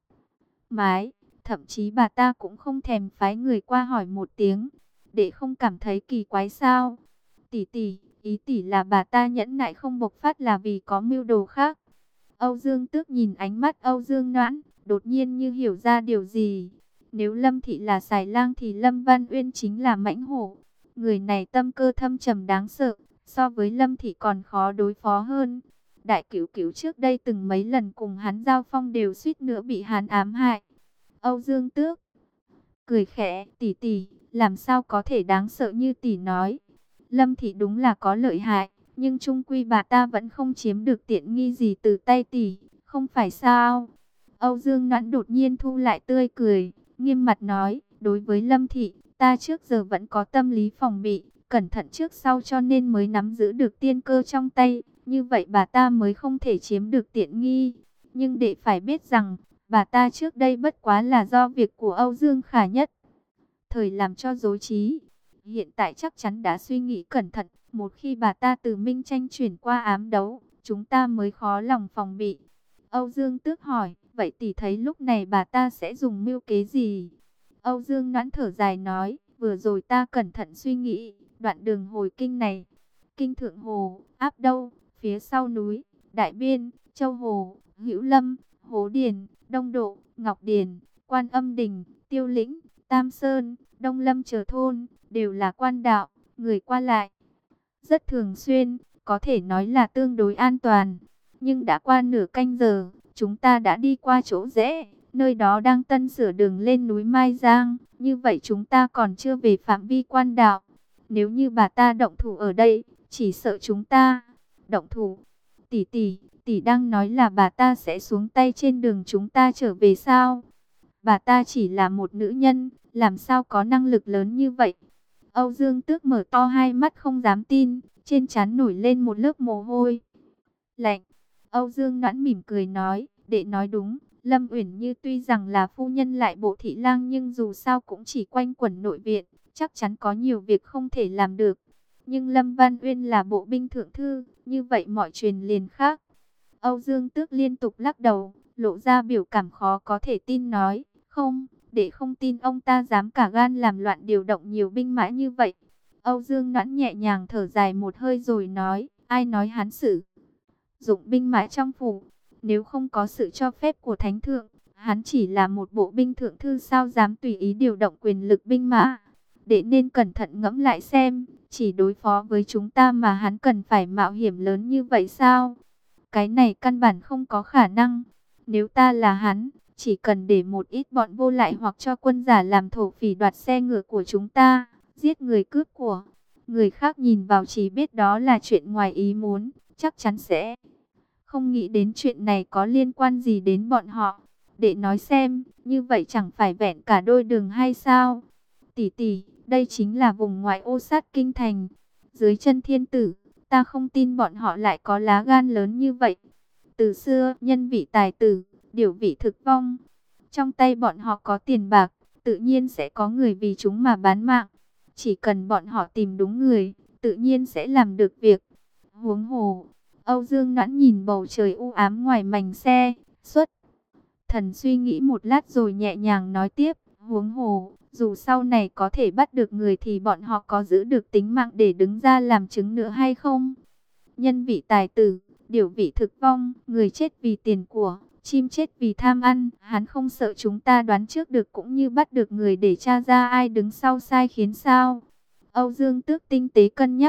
mái. Thậm chí bà ta cũng không thèm phái người qua hỏi một tiếng, để không cảm thấy kỳ quái sao? Tỷ tỷ, ý tỷ là bà ta nhẫn nại không bộc phát là vì có mưu đồ khác. Âu Dương Tước nhìn ánh mắt Âu Dương Noãn, đột nhiên như hiểu ra điều gì. Nếu Lâm Thị là xài lang thì Lâm Văn Uyên chính là mãnh hổ. Người này tâm cơ thâm trầm đáng sợ, so với Lâm Thị còn khó đối phó hơn. Đại Cửu Cửu trước đây từng mấy lần cùng hắn giao phong đều suýt nữa bị hắn ám hại. Âu Dương Tước cười khẽ, tỷ tỷ, làm sao có thể đáng sợ như tỷ nói. Lâm Thị đúng là có lợi hại, nhưng chung quy bà ta vẫn không chiếm được tiện nghi gì từ tay tỷ, không phải sao? Âu Dương Noãn đột nhiên thu lại tươi cười, nghiêm mặt nói, đối với Lâm Thị, ta trước giờ vẫn có tâm lý phòng bị, cẩn thận trước sau cho nên mới nắm giữ được tiên cơ trong tay, như vậy bà ta mới không thể chiếm được tiện nghi. Nhưng để phải biết rằng, bà ta trước đây bất quá là do việc của Âu Dương Khả Nhất thời làm cho rối trí. Hiện tại chắc chắn đã suy nghĩ cẩn thận, một khi bà ta từ Minh Tranh chuyển qua ám đấu, chúng ta mới khó lòng phòng bị. Âu Dương Tước hỏi, vậy tỷ thấy lúc này bà ta sẽ dùng mưu kế gì? Âu Dương Noãn thở dài nói, vừa rồi ta cẩn thận suy nghĩ, đoạn đường hồi kinh này, kinh Thượng Hồ, Áp Đâu, phía sau núi, Đại Biên, Châu Hồ, Hữu Lâm, Hố Điền, Đông Độ, Ngọc Điền, Quan Âm Đình, Tiêu Lĩnh, Tam Sơn, Đông Lâm chờ thôn, đều là quan đạo, người qua lại rất thường xuyên, có thể nói là tương đối an toàn. Nhưng đã qua nửa canh giờ, chúng ta đã đi qua chỗ rẽ, nơi đó đang tân sửa đường lên núi Mai Giang, như vậy chúng ta còn chưa về phạm vi quan đạo. Nếu như bà ta động thủ ở đây, chỉ sợ chúng ta động thủ. Tỷ tỷ, tỷ đang nói là bà ta sẽ xuống tay trên đường chúng ta trở về sao? Bà ta chỉ là một nữ nhân, làm sao có năng lực lớn như vậy? Âu Dương Tước mở to hai mắt không dám tin, trên trán nổi lên một lớp mồ hôi lạnh. Âu Dương Noãn mỉm cười nói, đệ nói đúng, Lâm Uyển Như tuy rằng là phu nhân lại bộ thị lang nhưng dù sao cũng chỉ quanh quẩn nội viện, chắc chắn có nhiều việc không thể làm được. Nhưng Lâm Văn Uyên là bộ binh thượng thư, như vậy mọi chuyện liền khác. Âu Dương Tước liên tục lắc đầu, lộ ra biểu cảm khó có thể tin nói, không, để không tin ông ta dám cả gan làm loạn điều động nhiều binh mã như vậy. Âu Dương Noãn nhẹ nhàng thở dài một hơi rồi nói, ai nói hắn sử dụng binh mã trong phủ, nếu không có sự cho phép của Thánh Thượng, hắn chỉ là một bộ binh thượng thư sao dám tùy ý điều động quyền lực binh mã. Để nên cẩn thận ngẫm lại xem, chỉ đối phó với chúng ta mà hắn cần phải mạo hiểm lớn như vậy sao? Cái này căn bản không có khả năng. Nếu ta là hắn, chỉ cần để một ít bọn vô lại hoặc cho quân giả làm thổ phỉ đoạt xe ngựa của chúng ta, giết người cướp của người khác, nhìn vào chỉ biết đó là chuyện ngoài ý muốn, chắc chắn sẽ không nghĩ đến chuyện này có liên quan gì đến bọn họ. Để nói xem, như vậy chẳng phải vẹn cả đôi đường hay sao? Tỷ tỷ, đây chính là vùng ngoại ô sát kinh thành, dưới chân thiên tử, ta không tin bọn họ lại có lá gan lớn như vậy. Từ xưa, nhân vị tài tử, điều vị thực vong. Trong tay bọn họ có tiền bạc, tự nhiên sẽ có người vì chúng mà bán mạng. Chỉ cần bọn họ tìm đúng người, tự nhiên sẽ làm được việc. Huống hồ, Âu Dương Noãn nhìn bầu trời u ám ngoài mành xe, xuất thần suy nghĩ một lát rồi nhẹ nhàng nói tiếp. Huống hồ, dù sau này có thể bắt được người thì bọn họ có giữ được tính mạng để đứng ra làm chứng nữa hay không? Nhân vị tài tử, điều vị thực vong, người chết vì tiền của, chim chết vì tham ăn. Hắn không sợ chúng ta đoán trước được cũng như bắt được người để tra ra ai đứng sau sai khiến sao? Âu Dương Tước tinh tế cân nhắc,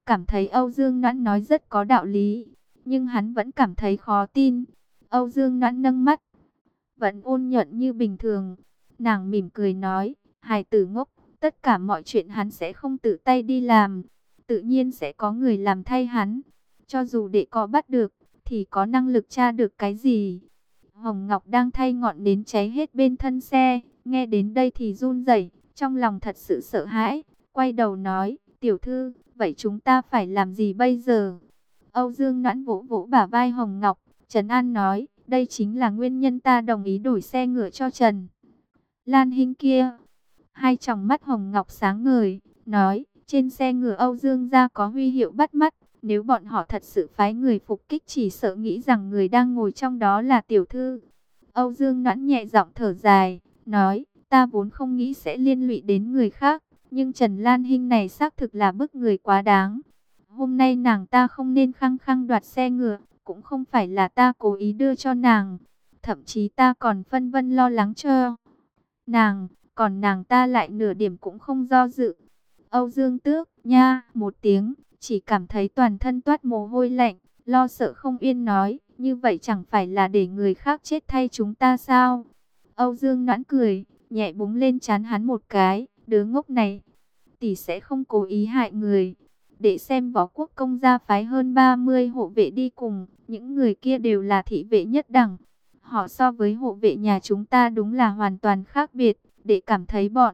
cảm thấy Âu Dương Noãn nói rất có đạo lý, nhưng hắn vẫn cảm thấy khó tin. Âu Dương Noãn nâng mắt, vẫn ôn nhuận như bình thường. Nàng mỉm cười nói, hài tử ngốc, tất cả mọi chuyện hắn sẽ không tự tay đi làm, tự nhiên sẽ có người làm thay hắn. Cho dù đệ có bắt được, thì có năng lực tra được cái gì? Hồng Ngọc đang thay ngọn nến cháy hết bên thân xe, nghe đến đây thì run rẩy, trong lòng thật sự sợ hãi, quay đầu nói, tiểu thư, vậy chúng ta phải làm gì bây giờ? Âu Dương Noãn vỗ vỗ bả vai Hồng Ngọc, trấn an nói, đây chính là nguyên nhân ta đồng ý đổi xe ngựa cho Trần Lan Hinh kia. Hai tròng mắt Hồng Ngọc sáng ngời, nói, trên xe ngựa Âu Dương gia có huy hiệu bắt mắt, nếu bọn họ thật sự phái người phục kích chỉ sợ nghĩ rằng người đang ngồi trong đó là tiểu thư. Âu Dương Noãn nhẹ giọng thở dài, nói, ta vốn không nghĩ sẽ liên lụy đến người khác, nhưng Trần Lan Hinh này xác thực là bức người quá đáng. Hôm nay nàng ta không nên khăng khăng đoạt xe ngựa, cũng không phải là ta cố ý đưa cho nàng. Thậm chí ta còn phân vân lo lắng cho nàng, còn nàng ta lại nửa điểm cũng không do dự. Âu Dương Tước, nha, một tiếng, chỉ cảm thấy toàn thân toát mồ hôi lạnh, lo sợ không yên nói, như vậy chẳng phải là để người khác chết thay chúng ta sao? Âu Dương Noãn cười, nhẹ búng lên trán hắn một cái, đứa ngốc này, tỷ sẽ không cố ý hại người. Để xem Võ Quốc công gia phái hơn ba mươi hộ vệ đi cùng, những người kia đều là thị vệ nhất đẳng. Họ so với hộ vệ nhà chúng ta đúng là hoàn toàn khác biệt, để cảm thấy bọn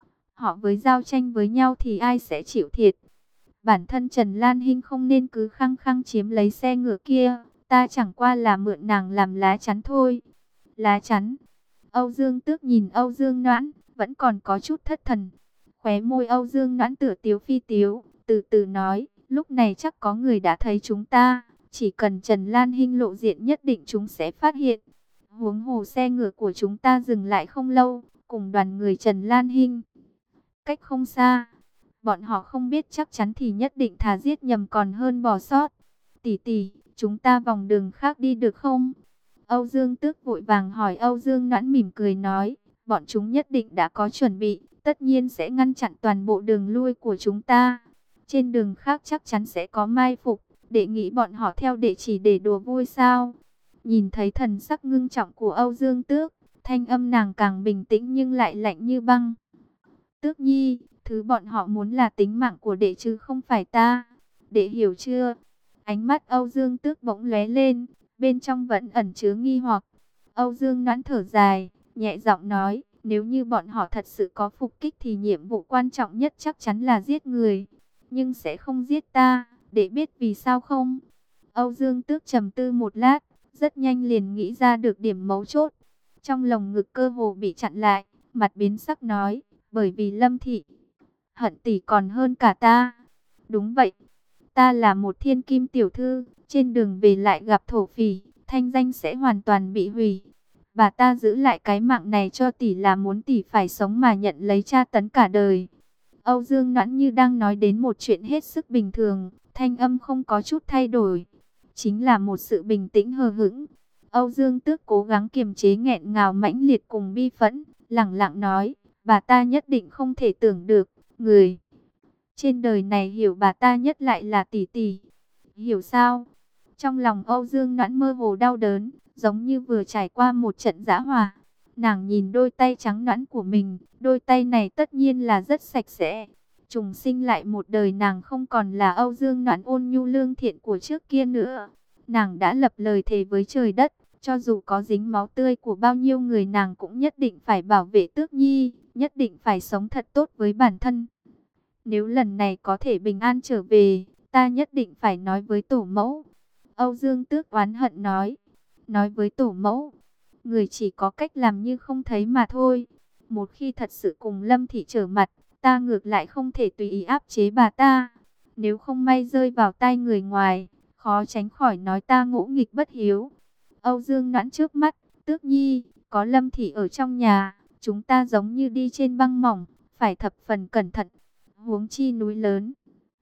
họ với giao tranh với nhau thì ai sẽ chịu thiệt. Bản thân Trần Lan Hinh không nên cứ khăng khăng chiếm lấy xe ngựa kia, ta chẳng qua là mượn nàng làm lá chắn thôi. Lá chắn? Âu Dương Tước nhìn Âu Dương Noãn, vẫn còn có chút thất thần. Khóe môi Âu Dương Noãn tựa tiếu phi tiếu, từ từ nói, lúc này chắc có người đã thấy chúng ta, chỉ cần Trần Lan Hinh lộ diện nhất định chúng sẽ phát hiện. Huống hồ xe ngựa của chúng ta dừng lại không lâu, cùng đoàn người Trần Lan Hinh cách không xa. Bọn họ không biết chắc chắn thì nhất định thà giết nhầm còn hơn bỏ sót. Tỷ tỷ, chúng ta vòng đường khác đi được không? Âu Dương Tước vội vàng hỏi. Âu Dương Noãn mỉm cười nói, bọn chúng nhất định đã có chuẩn bị, tất nhiên sẽ ngăn chặn toàn bộ đường lui của chúng ta. Trên đường khác chắc chắn sẽ có mai phục, đệ nghĩ bọn họ theo đệ chỉ để đùa vui sao? Nhìn thấy thần sắc ngưng trọng của Âu Dương Tước, thanh âm nàng càng bình tĩnh nhưng lại lạnh như băng. Tước nhi, thứ bọn họ muốn là tính mạng của đệ chứ không phải ta. Đệ hiểu chưa? Ánh mắt Âu Dương Tước bỗng lóe lên, bên trong vẫn ẩn chứa nghi hoặc. Âu Dương Noãn thở dài, nhẹ giọng nói, nếu như bọn họ thật sự có phục kích thì nhiệm vụ quan trọng nhất chắc chắn là giết người, nhưng sẽ không giết ta. Đệ biết vì sao không? Âu Dương Tước trầm tư một lát, rất nhanh liền nghĩ ra được điểm mấu chốt. Trong lồng ngực cơ hồ bị chặn lại, mặt biến sắc nói, bởi vì Lâm thị hận tỷ còn hơn cả ta. Đúng vậy, ta là một thiên kim tiểu thư, trên đường về lại gặp thổ phỉ, thanh danh sẽ hoàn toàn bị hủy. Bà ta giữ lại cái mạng này cho tỷ là muốn tỷ phải sống mà nhận lấy tra tấn cả đời. Âu Dương Noãn như đang nói đến một chuyện hết sức bình thường, thanh âm không có chút thay đổi, chính là một sự bình tĩnh hờ hững. Âu Dương Tước cố gắng kiềm chế nghẹn ngào mãnh liệt cùng bi phẫn, lẳng lặng nói, bà ta nhất định không thể tưởng được, người trên đời này hiểu bà ta nhất lại là tỷ tỷ. Hiểu sao? Trong lòng Âu Dương Noãn mơ hồ đau đớn, giống như vừa trải qua một trận dã hỏa. Nàng nhìn đôi tay trắng nõn của mình, đôi tay này tất nhiên là rất sạch sẽ. Trùng sinh lại một đời nàng không còn là Âu Dương Noãn ôn nhu lương thiện của trước kia nữa. Nàng đã lập lời thề với trời đất, cho dù có dính máu tươi của bao nhiêu người nàng cũng nhất định phải bảo vệ Tước nhi, nhất định phải sống thật tốt với bản thân. Nếu lần này có thể bình an trở về, ta nhất định phải nói với tổ mẫu. Âu Dương Tước oán hận nói, nói với tổ mẫu, người chỉ có cách làm như không thấy mà thôi. Một khi thật sự cùng Lâm thị trở mặt, ta ngược lại không thể tùy ý áp chế bà ta. Nếu không may rơi vào tay người ngoài, khó tránh khỏi nói ta ngỗ nghịch bất hiếu. Âu Dương Noãn trước mắt, Tước nhi, có Lâm thị ở trong nhà, chúng ta giống như đi trên băng mỏng, phải thập phần cẩn thận. Huống chi núi lớn,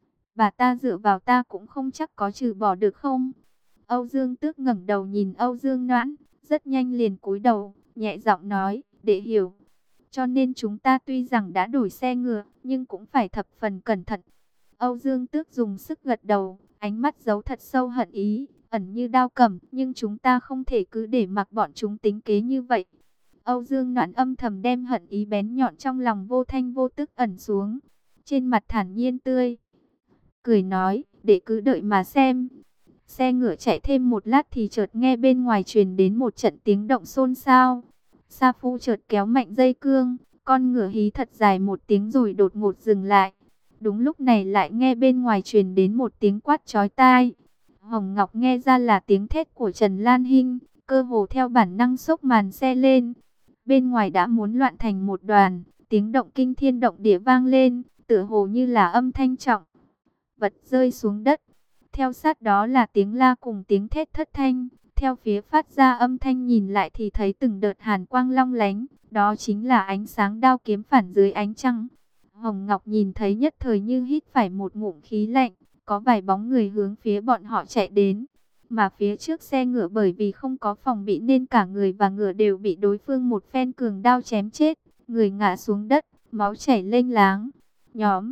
bà ta dựa vào ta cũng không chắc có trừ bỏ được không? Âu Dương Tước ngẩng đầu nhìn Âu Dương Noãn, rất nhanh liền cúi đầu, nhẹ giọng nói, để hiểu. Cho nên chúng ta tuy rằng đã đổi xe ngựa, nhưng cũng phải thập phần cẩn thận. Âu Dương Tước dùng sức gật đầu, ánh mắt giấu thật sâu hận ý, ẩn như đao cầm, nhưng chúng ta không thể cứ để mặc bọn chúng tính kế như vậy. Âu Dương Noãn âm thầm đem hận ý bén nhọn trong lòng vô thanh vô tức ẩn xuống, trên mặt thản nhiên tươi cười nói, để cứ đợi mà xem. Xe ngựa chạy thêm một lát thì chợt nghe bên ngoài truyền đến một trận tiếng động xôn xao. Sa Phu chợt kéo mạnh dây cương, con ngựa hí thật dài một tiếng rồi đột ngột dừng lại. Đúng lúc này lại nghe bên ngoài truyền đến một tiếng quát chói tai. Hồng Ngọc nghe ra là tiếng thét của Trần Lan Hinh, cơ hồ theo bản năng xốc màn xe lên. Bên ngoài đã muốn loạn thành một đoàn, tiếng động kinh thiên động địa vang lên, tựa hồ như là âm thanh trọng vật rơi xuống đất. Theo sát đó là tiếng la cùng tiếng thét thất thanh. Theo phía phát ra âm thanh nhìn lại thì thấy từng đợt hàn quang long lánh. Đó chính là ánh sáng đao kiếm phản dưới ánh trăng. Hồng Ngọc nhìn thấy nhất thời như hít phải một ngụm khí lạnh. Có vài bóng người hướng phía bọn họ chạy đến. Mà phía trước xe ngựa bởi vì không có phòng bị nên cả người và ngựa đều bị đối phương một phen cường đao chém chết. Người ngã xuống đất, máu chảy lênh láng. Nhóm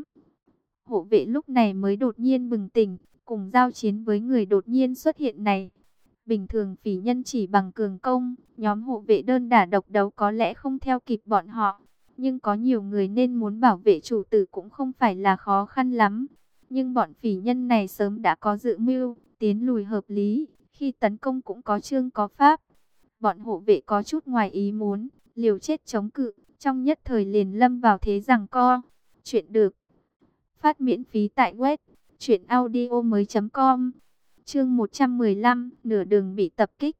hộ vệ lúc này mới đột nhiên bừng tỉnh, cùng giao chiến với người đột nhiên xuất hiện này. Bình thường phỉ nhân chỉ bằng cường công, nhóm hộ vệ đơn đả độc đấu có lẽ không theo kịp bọn họ. Nhưng có nhiều người nên muốn bảo vệ chủ tử cũng không phải là khó khăn lắm. Nhưng bọn phỉ nhân này sớm đã có dự mưu, tiến lùi hợp lý, khi tấn công cũng có chương có pháp. Bọn hộ vệ có chút ngoài ý muốn, liều chết chống cự, trong nhất thời liền lâm vào thế giằng co. Chuyện được phát miễn phí tại web truyện audio mới chấm com. Chương một trăm mười lăm, nửa đường bị tập kích.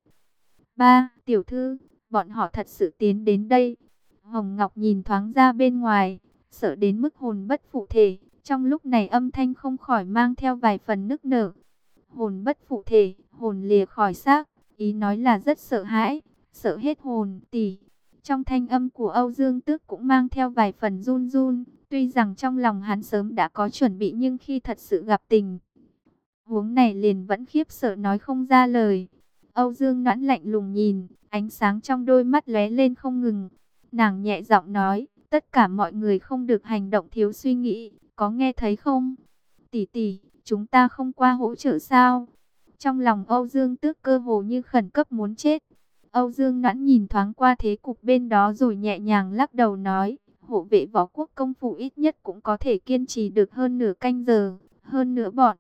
ba. Tiểu thư, bọn họ thật sự tiến đến đây. Hồng Ngọc nhìn thoáng ra bên ngoài, sợ đến mức hồn bất phụ thể. Trong lúc này âm thanh không khỏi mang theo vài phần nức nở. Hồn bất phụ thể, hồn lìa khỏi xác, ý nói là rất sợ hãi, sợ hết hồn. Tỷ. Trong thanh âm của Âu Dương Tước cũng mang theo vài phần run run. Tuy rằng trong lòng hắn sớm đã có chuẩn bị nhưng khi thật sự gặp tình huống này liền vẫn khiếp sợ nói không ra lời. Âu Dương Noãn lạnh lùng nhìn, ánh sáng trong đôi mắt lóe lên không ngừng. Nàng nhẹ giọng nói, tất cả mọi người không được hành động thiếu suy nghĩ, có nghe thấy không? Tỷ tỷ, chúng ta không qua hỗ trợ sao? Trong lòng Âu Dương Tước cơ hồ như khẩn cấp muốn chết. Âu Dương Noãn nhìn thoáng qua thế cục bên đó rồi nhẹ nhàng lắc đầu nói, hộ vệ võ quốc công phủ ít nhất cũng có thể kiên trì được hơn nửa canh giờ. Hơn nữa bọn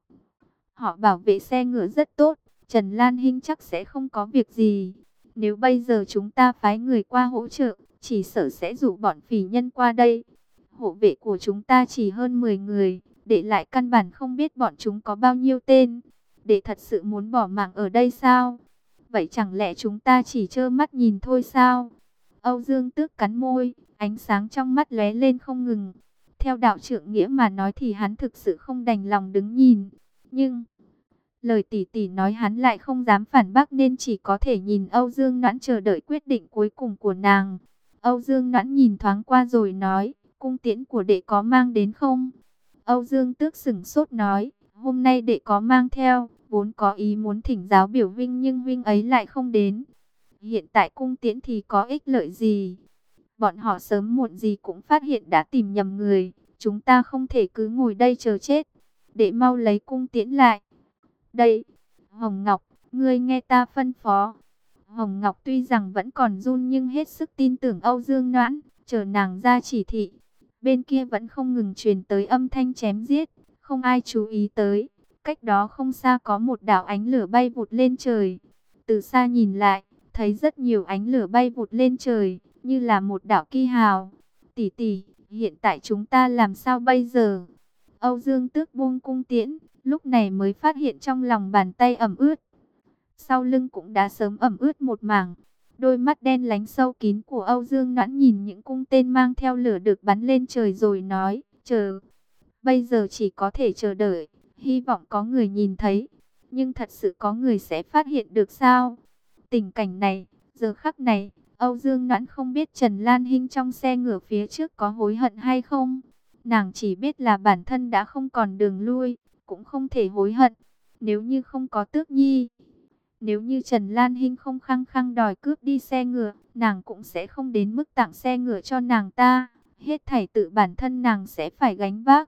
họ bảo vệ xe ngựa rất tốt, Trần Lan Hinh chắc sẽ không có việc gì. Nếu bây giờ chúng ta phái người qua hỗ trợ, chỉ sợ sẽ rủ bọn phỉ nhân qua đây. Hộ vệ của chúng ta chỉ hơn mười người, để lại căn bản không biết bọn chúng có bao nhiêu tên. Để thật sự muốn bỏ mạng ở đây sao? Vậy chẳng lẽ chúng ta chỉ trơ mắt nhìn thôi sao? Âu Dương Tước cắn môi, ánh sáng trong mắt lóe lên không ngừng. Theo đạo trượng nghĩa mà nói thì hắn thực sự không đành lòng đứng nhìn. Nhưng lời tỷ tỷ nói hắn lại không dám phản bác nên chỉ có thể nhìn Âu Dương Noãn chờ đợi quyết định cuối cùng của nàng. Âu Dương Noãn nhìn thoáng qua rồi nói, cung tiễn của đệ có mang đến không? Âu Dương Tước sửng sốt nói, hôm nay đệ có mang theo, vốn có ý muốn thỉnh giáo biểu vinh nhưng vinh ấy lại không đến. Hiện tại cung tiễn thì có ích lợi gì? Bọn họ sớm muộn gì cũng phát hiện đã tìm nhầm người, chúng ta không thể cứ ngồi đây chờ chết. Đệ mau lấy cung tiễn lại. Đây, Hồng Ngọc, ngươi nghe ta phân phó. Hồng Ngọc tuy rằng vẫn còn run nhưng hết sức tin tưởng Âu Dương Noãn, chờ nàng ra chỉ thị. Bên kia vẫn không ngừng truyền tới âm thanh chém giết, không ai chú ý tới. Cách đó không xa có một đạo ánh lửa bay vụt lên trời. Từ xa nhìn lại, thấy rất nhiều ánh lửa bay vụt lên trời, như là một đạo kỳ hào. Tỷ tỷ, hiện tại chúng ta làm sao bây giờ? Âu Dương Tước buông cung tiễn, lúc này mới phát hiện trong lòng bàn tay ẩm ướt. Sau lưng cũng đã sớm ẩm ướt một mảng. Đôi mắt đen lánh sâu kín của Âu Dương Noãn nhìn những cung tên mang theo lửa được bắn lên trời rồi nói, chờ. Bây giờ chỉ có thể chờ đợi, hy vọng có người nhìn thấy. Nhưng thật sự có người sẽ phát hiện được sao? Tình cảnh này, giờ khắc này, Âu Dương Noãn không biết Trần Lan Hinh trong xe ngựa phía trước có hối hận hay không. Nàng chỉ biết là bản thân đã không còn đường lui, cũng không thể hối hận. Nếu như không có Tước Nhi, nếu như Trần Lan Hinh không khăng khăng đòi cướp đi xe ngựa, nàng cũng sẽ không đến mức tặng xe ngựa cho nàng ta. Hết thảy tự bản thân nàng sẽ phải gánh vác.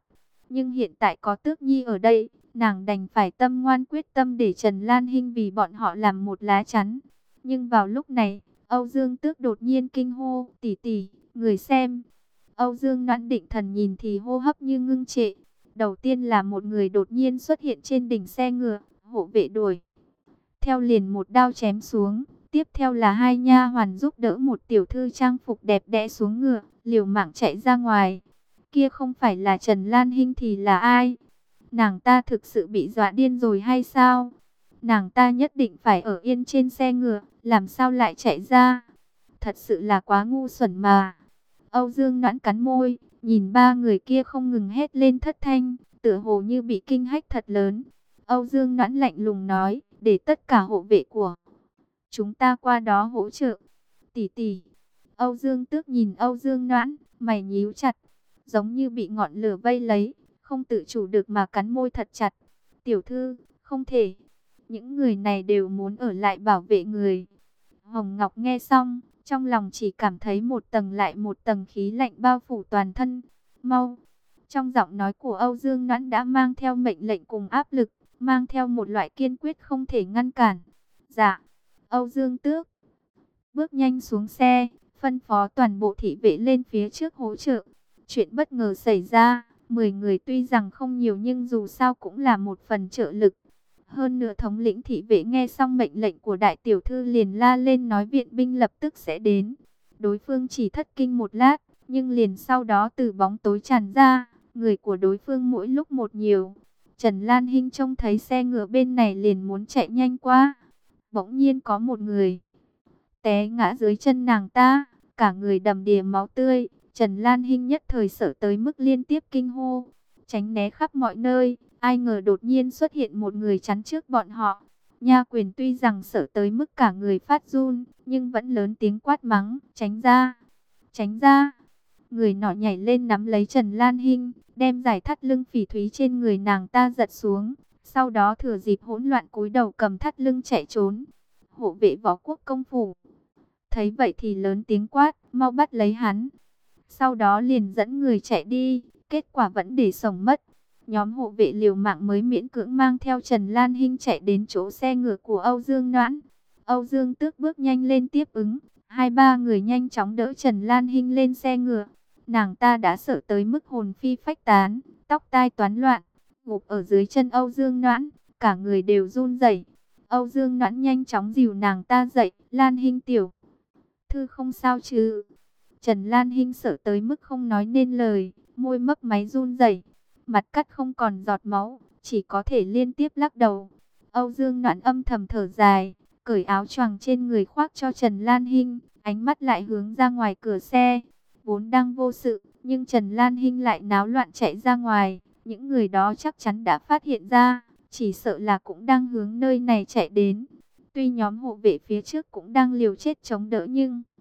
Nhưng hiện tại có Tước Nhi ở đây, nàng đành phải tâm ngoan quyết tâm để Trần Lan Hinh vì bọn họ làm một lá chắn. Nhưng vào lúc này, Âu Dương Tước đột nhiên kinh hô, tỷ tỷ, người xem. Âu Dương Noãn định thần nhìn thì hô hấp như ngưng trệ. Đầu tiên là một người đột nhiên xuất hiện trên đỉnh xe ngựa, hộ vệ đuổi theo liền một đao chém xuống. Tiếp theo là hai nha hoàn giúp đỡ một tiểu thư trang phục đẹp đẽ xuống ngựa, liều mạng chạy ra ngoài. Kia không phải là Trần Lan Hinh thì là ai? Nàng ta thực sự bị dọa điên rồi hay sao? Nàng ta nhất định phải ở yên trên xe ngựa, làm sao lại chạy ra? Thật sự là quá ngu xuẩn mà. Âu Dương Noãn cắn môi, nhìn ba người kia không ngừng hét lên thất thanh, tựa hồ như bị kinh hách thật lớn. Âu Dương Noãn lạnh lùng nói, để tất cả hộ vệ của chúng ta qua đó hỗ trợ. Tỷ tỷ. Âu Dương Tước nhìn Âu Dương Noãn, mày nhíu chặt, giống như bị ngọn lửa vây lấy, không tự chủ được mà cắn môi thật chặt. Tiểu thư, không thể. Những người này đều muốn ở lại bảo vệ người. Hồng Ngọc nghe xong, trong lòng chỉ cảm thấy một tầng lại một tầng khí lạnh bao phủ toàn thân. Mau. Trong giọng nói của Âu Dương Noãn đã mang theo mệnh lệnh cùng áp lực, mang theo một loại kiên quyết không thể ngăn cản. Dạ. Âu Dương Tước bước nhanh xuống xe, phân phó toàn bộ thị vệ lên phía trước hỗ trợ. Chuyện bất ngờ xảy ra, mười người tuy rằng không nhiều nhưng dù sao cũng là một phần trợ lực. Hơn nữa thống lĩnh thị vệ nghe xong mệnh lệnh của đại tiểu thư liền la lên nói viện binh lập tức sẽ đến. Đối phương chỉ thất kinh một lát, nhưng liền sau đó từ bóng tối tràn ra, người của đối phương mỗi lúc một nhiều. Trần Lan Hinh trông thấy xe ngựa bên này liền muốn chạy nhanh qua. Bỗng nhiên có một người té ngã dưới chân nàng ta, cả người đầm đìa máu tươi. Trần Lan Hinh nhất thời sợ tới mức liên tiếp kinh hô, tránh né khắp mọi nơi. Ai ngờ đột nhiên xuất hiện một người chắn trước bọn họ. Nha Quyền tuy rằng sợ tới mức cả người phát run, nhưng vẫn lớn tiếng quát mắng, tránh ra, tránh ra. Người nọ nhảy lên nắm lấy Trần Lan Hinh, đem giải thắt lưng phỉ thúy trên người nàng ta giật xuống. Sau đó thừa dịp hỗn loạn cúi đầu cầm thắt lưng chạy trốn. Hộ vệ Võ Quốc công phủ thấy vậy thì lớn tiếng quát, mau bắt lấy hắn. Sau đó liền dẫn người chạy đi, kết quả vẫn để sống mất. Nhóm hộ vệ liều mạng mới miễn cưỡng mang theo Trần Lan Hinh chạy đến chỗ xe ngựa của Âu Dương Noãn. Âu Dương Tước bước nhanh lên tiếp ứng, hai ba người nhanh chóng đỡ Trần Lan Hinh lên xe ngựa. Nàng ta đã sợ tới mức hồn phi phách tán, tóc tai toán loạn, gục ở dưới chân Âu Dương Noãn, cả người đều run rẩy. Âu Dương Noãn nhanh chóng dìu nàng ta dậy, Lan Hinh tiểu thư không sao chứ? Trần Lan Hinh sợ tới mức không nói nên lời, môi mấp máy run rẩy, mặt cắt không còn giọt máu, chỉ có thể liên tiếp lắc đầu. Âu Dương Noãn âm thầm thở dài, cởi áo choàng trên người khoác cho Trần Lan Hinh, ánh mắt lại hướng ra ngoài cửa xe. Vốn đang vô sự, nhưng Trần Lan Hinh lại náo loạn chạy ra ngoài, những người đó chắc chắn đã phát hiện ra, chỉ sợ là cũng đang hướng nơi này chạy đến. Tuy nhóm hộ vệ phía trước cũng đang liều chết chống đỡ nhưng